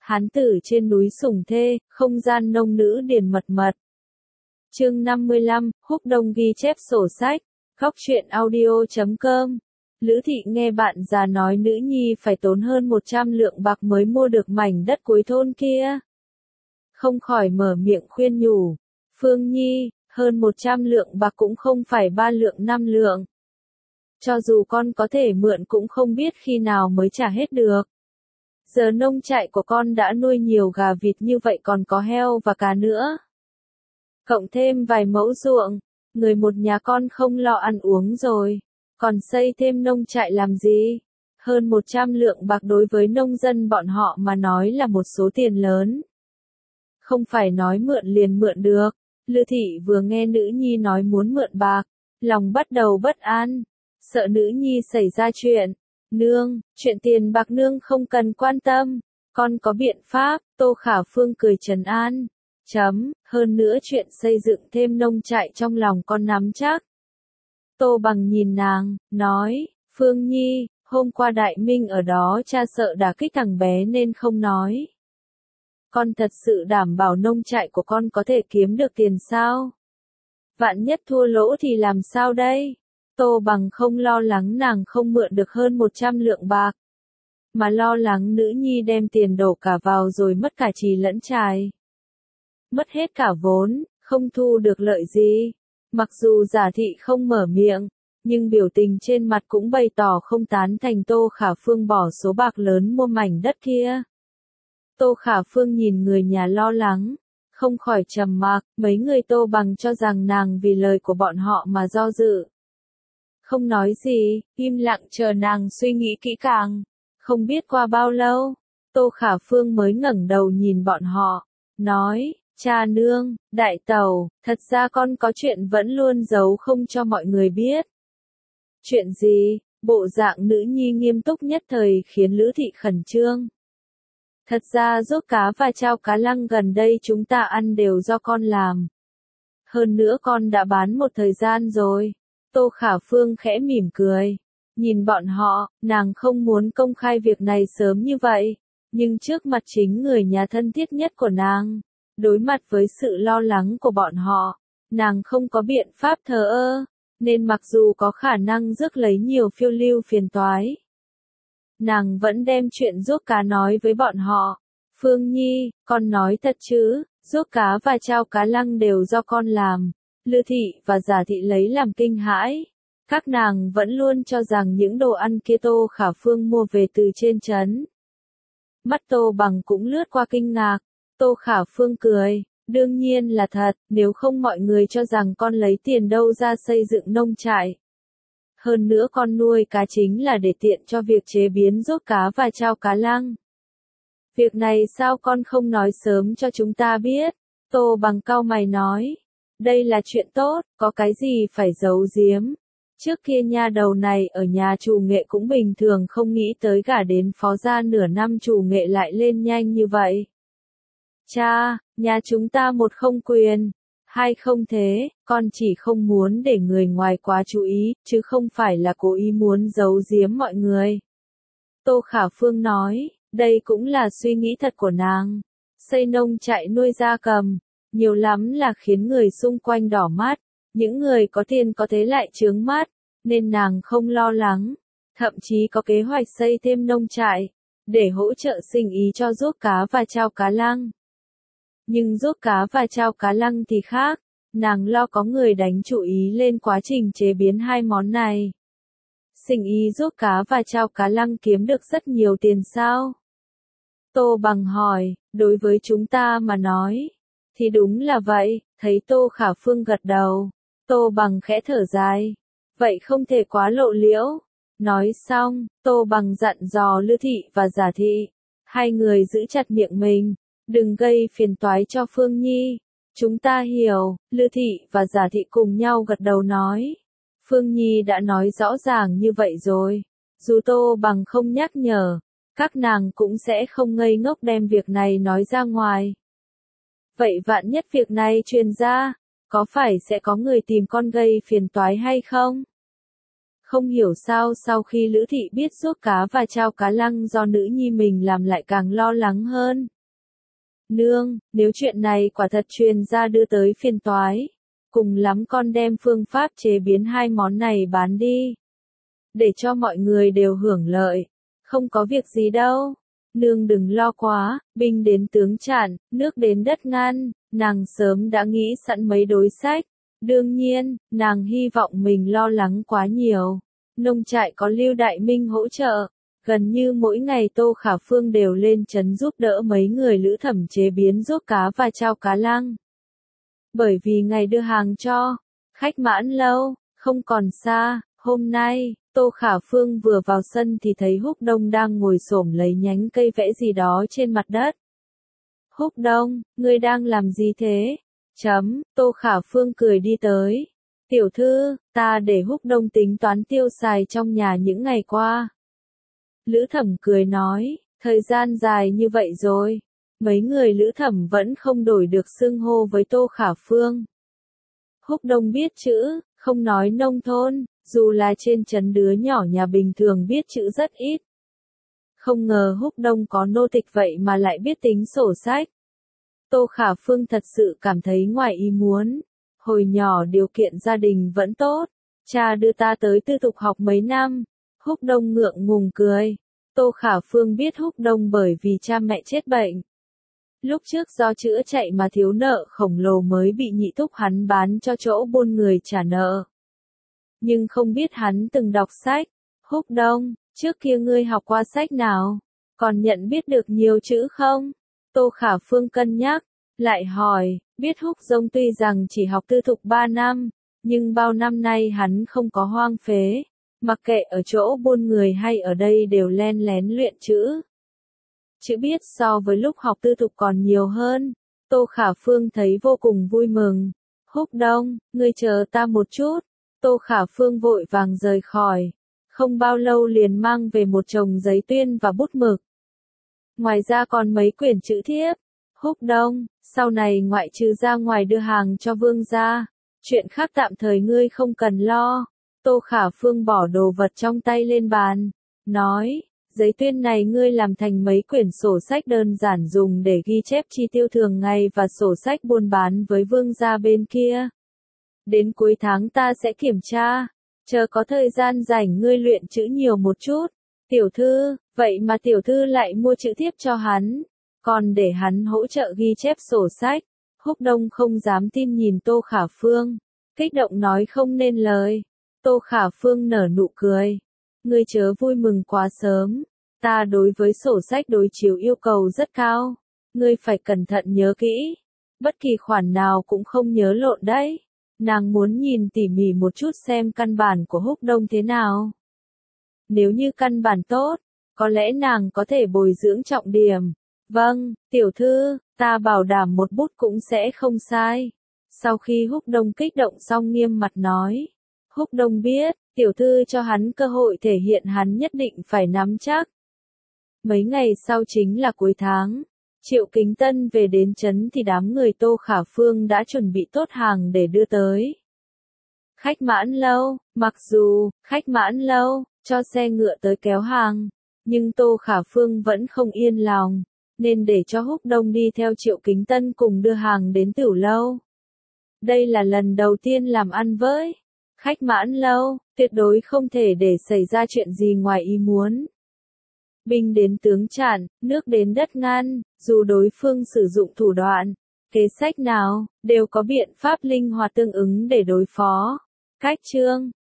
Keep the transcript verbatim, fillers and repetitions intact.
Hán tử trên núi sủng thê, không gian nông nữ điền mật mật. Chương năm mươi lăm, Húc Đông ghi chép sổ sách. Góc truyện audio chấm com. Lữ thị nghe bạn già nói nữ nhi phải tốn hơn một trăm lượng bạc mới mua được mảnh đất cuối thôn kia. Không khỏi mở miệng khuyên nhủ. Phương Nhi, hơn một trăm lượng bạc cũng không phải ba lượng năm lượng. Cho dù con có thể mượn cũng không biết khi nào mới trả hết được. Giờ nông trại của con đã nuôi nhiều gà vịt như vậy còn có heo và cá nữa. Cộng thêm vài mẫu ruộng, người một nhà con không lo ăn uống rồi, còn xây thêm nông trại làm gì? Hơn một trăm lượng bạc đối với nông dân bọn họ mà nói là một số tiền lớn. Không phải nói mượn liền mượn được. Lư thị vừa nghe nữ nhi nói muốn mượn bạc, lòng bắt đầu bất an, sợ nữ nhi xảy ra chuyện. Nương, chuyện tiền bạc nương không cần quan tâm, con có biện pháp. Tô Khả Phương cười trấn an. Chấm, hơn nữa chuyện xây dựng thêm nông trại trong lòng con nắm chắc. Tô Bằng nhìn nàng, nói, Phương Nhi, hôm qua Đại Minh ở đó cha sợ đả kích thằng bé nên không nói. Con thật sự đảm bảo nông trại của con có thể kiếm được tiền sao? Vạn nhất thua lỗ thì làm sao đây? Tô Bằng không lo lắng nàng không mượn được hơn một trăm lượng bạc, mà lo lắng nữ nhi đem tiền đổ cả vào rồi mất cả trì lẫn trài. Mất hết cả vốn, không thu được lợi gì. Mặc dù Giả thị không mở miệng, nhưng biểu tình trên mặt cũng bày tỏ không tán thành Tô Khả Phương bỏ số bạc lớn mua mảnh đất kia. Tô Khả Phương nhìn người nhà lo lắng, không khỏi trầm mặc. Mấy người Tô Bằng cho rằng nàng vì lời của bọn họ mà do dự. Không nói gì, im lặng chờ nàng suy nghĩ kỹ càng. Không biết qua bao lâu, Tô Khả Phương mới ngẩng đầu nhìn bọn họ, nói, cha nương, đại tẩu, thật ra con có chuyện vẫn luôn giấu không cho mọi người biết. Chuyện gì? Bộ dạng nữ nhi nghiêm túc nhất thời khiến Lữ thị khẩn trương. Thật ra rốt cá và chao cá lăng gần đây chúng ta ăn đều do con làm. Hơn nữa con đã bán một thời gian rồi. Tô Khả Phương khẽ mỉm cười. Nhìn bọn họ, nàng không muốn công khai việc này sớm như vậy. Nhưng trước mặt chính người nhà thân thiết nhất của nàng, đối mặt với sự lo lắng của bọn họ, nàng không có biện pháp thờ ơ, nên mặc dù có khả năng rước lấy nhiều phiêu lưu phiền toái, nàng vẫn đem chuyện giốt cá nói với bọn họ. Phương Nhi, con nói thật chứ, giốt cá và chao cá lăng đều do con làm. Lư thị và Giả thị lấy làm kinh hãi. Các nàng vẫn luôn cho rằng những đồ ăn kia Tô Khả Phương mua về từ trên trấn. Mắt Tô Bằng cũng lướt qua kinh ngạc. Tô Khả Phương cười, đương nhiên là thật, nếu không mọi người cho rằng con lấy tiền đâu ra xây dựng nông trại. Hơn nữa con nuôi cá chính là để tiện cho việc chế biến rốt cá và chao cá lăng. Việc này sao con không nói sớm cho chúng ta biết? Tô Bằng cau mày nói, đây là chuyện tốt, có cái gì phải giấu giếm. Trước kia nha đầu này ở nhà chủ nghệ cũng bình thường không nghĩ tới gả đến phó gia nửa năm chủ nghệ lại lên nhanh như vậy. Cha, nhà chúng ta một không quyền, hai không thế, con chỉ không muốn để người ngoài quá chú ý, chứ không phải là cố ý muốn giấu giếm mọi người. Tô Khả Phương nói, đây cũng là suy nghĩ thật của nàng. Xây nông trại nuôi gia cầm, nhiều lắm là khiến người xung quanh đỏ mắt, những người có tiền có thế lại chướng mắt, nên nàng không lo lắng, thậm chí có kế hoạch xây thêm nông trại, để hỗ trợ sinh ý cho giốt cá và chao cá lăng. Nhưng giốt cá và chao cá lăng thì khác, nàng lo có người đánh chú ý lên quá trình chế biến hai món này. Sinh ý giốt cá và chao cá lăng kiếm được rất nhiều tiền sao? Tô Bằng hỏi, đối với chúng ta mà nói, thì đúng là vậy. Thấy Tô Khả Phương gật đầu, Tô Bằng khẽ thở dài, vậy không thể quá lộ liễu. Nói xong, Tô Bằng dặn dò Lư thị và Giả thị, hai người giữ chặt miệng mình, đừng gây phiền toái cho Phương Nhi. Chúng ta hiểu. Lư thị và Giả thị cùng nhau gật đầu nói, Phương Nhi đã nói rõ ràng như vậy rồi, dù Tô Bằng không nhắc nhở, các nàng cũng sẽ không ngây ngốc đem việc này nói ra ngoài. Vậy vạn nhất việc này truyền ra, có phải sẽ có người tìm con gây phiền toái hay không? Không hiểu sao sau khi Lữ Thị biết ruốc cá và chao cá lăng do nữ nhi mình làm lại càng lo lắng hơn. Nương, nếu chuyện này quả thật truyền ra đưa tới phiền toái, cùng lắm con đem phương pháp chế biến hai món này bán đi. Để cho mọi người đều hưởng lợi, không có việc gì đâu. Nương đừng lo quá, binh đến tướng chặn, nước đến đất ngăn, nàng sớm đã nghĩ sẵn mấy đối sách. Đương nhiên, nàng hy vọng mình lo lắng quá nhiều. Nông trại có Lưu Đại Minh hỗ trợ, gần như mỗi ngày Tô Khả Phương đều lên trấn giúp đỡ mấy người Lữ Thẩm chế biến ruốc cá và chao cá lăng. Bởi vì ngày đưa hàng cho khách Mãn Lâu không còn xa, hôm nay, Tô Khả Phương vừa vào sân thì thấy Húc Đông đang ngồi xổm lấy nhánh cây vẽ gì đó trên mặt đất. Húc Đông, ngươi đang làm gì thế? Chấm, Tô Khả Phương cười đi tới. Tiểu thư, ta để Húc Đông tính toán tiêu xài trong nhà những ngày qua. Lữ Thẩm cười nói, thời gian dài như vậy rồi, mấy người Lữ Thẩm vẫn không đổi được xưng hô với Tô Khả Phương. Húc Đông biết chữ, không nói nông thôn, dù là trên trấn đứa nhỏ nhà bình thường biết chữ rất ít. Không ngờ Húc Đông có nô tịch vậy mà lại biết tính sổ sách. Tô Khả Phương thật sự cảm thấy ngoài ý muốn. Hồi nhỏ điều kiện gia đình vẫn tốt, cha đưa ta tới tư thục học mấy năm. Húc Đông ngượng ngùng cười. Tô Khả Phương biết Húc Đông bởi vì cha mẹ chết bệnh. Lúc trước do chữa chạy mà thiếu nợ khổng lồ mới bị nhị thúc hắn bán cho chỗ buôn người trả nợ. Nhưng không biết hắn từng đọc sách. Húc Đông, trước kia ngươi học qua sách nào? Còn nhận biết được nhiều chữ không? Tô Khả Phương cân nhắc, lại hỏi, biết Húc Đông tuy rằng chỉ học tư thục ba năm, nhưng bao năm nay hắn không có hoang phế. Mặc kệ ở chỗ buôn người hay ở đây đều len lén luyện chữ. Chữ biết so với lúc học tư thục còn nhiều hơn. Tô Khả Phương thấy vô cùng vui mừng. Húc Đông, ngươi chờ ta một chút. Tô Khả Phương vội vàng rời khỏi. Không bao lâu liền mang về một chồng giấy tuyên và bút mực. Ngoài ra còn mấy quyển chữ thiếp. Húc Đông, sau này ngoại trừ ra ngoài đưa hàng cho vương gia, chuyện khác tạm thời ngươi không cần lo. Tô Khả Phương bỏ đồ vật trong tay lên bàn, nói, giấy tuyên này ngươi làm thành mấy quyển sổ sách đơn giản dùng để ghi chép chi tiêu thường ngày và sổ sách buôn bán với vương gia bên kia. Đến cuối tháng ta sẽ kiểm tra, chờ có thời gian rảnh ngươi luyện chữ nhiều một chút. Tiểu thư, vậy mà tiểu thư lại mua chữ thiếp cho hắn, còn để hắn hỗ trợ ghi chép sổ sách. Húc Đông không dám tin nhìn Tô Khả Phương, kích động nói không nên lời. Tô Khả Phương nở nụ cười. Ngươi chớ vui mừng quá sớm. Ta đối với sổ sách đối chiếu yêu cầu rất cao. Ngươi phải cẩn thận nhớ kỹ. Bất kỳ khoản nào cũng không nhớ lộn đấy. Nàng muốn nhìn tỉ mỉ một chút xem căn bản của Húc Đông thế nào. Nếu như căn bản tốt, có lẽ nàng có thể bồi dưỡng trọng điểm. Vâng, tiểu thư, ta bảo đảm một bút cũng sẽ không sai. Sau khi Húc Đông kích động xong nghiêm mặt nói. Húc Đông biết, tiểu thư cho hắn cơ hội thể hiện hắn nhất định phải nắm chắc. Mấy ngày sau chính là cuối tháng, Triệu Kính Tân về đến trấn thì đám người Tô Khả Phương đã chuẩn bị tốt hàng để đưa tới. Khách Mãn Lâu, mặc dù, khách Mãn Lâu, cho xe ngựa tới kéo hàng, nhưng Tô Khả Phương vẫn không yên lòng, nên để cho Húc Đông đi theo Triệu Kính Tân cùng đưa hàng đến Tửu Lâu. Đây là lần đầu tiên làm ăn với khách Mãn Lâu, tuyệt đối không thể để xảy ra chuyện gì ngoài ý muốn. Binh đến tướng chặn, nước đến đất ngăn, dù đối phương sử dụng thủ đoạn, kế sách nào, đều có biện pháp linh hoạt tương ứng để đối phó. Cách chương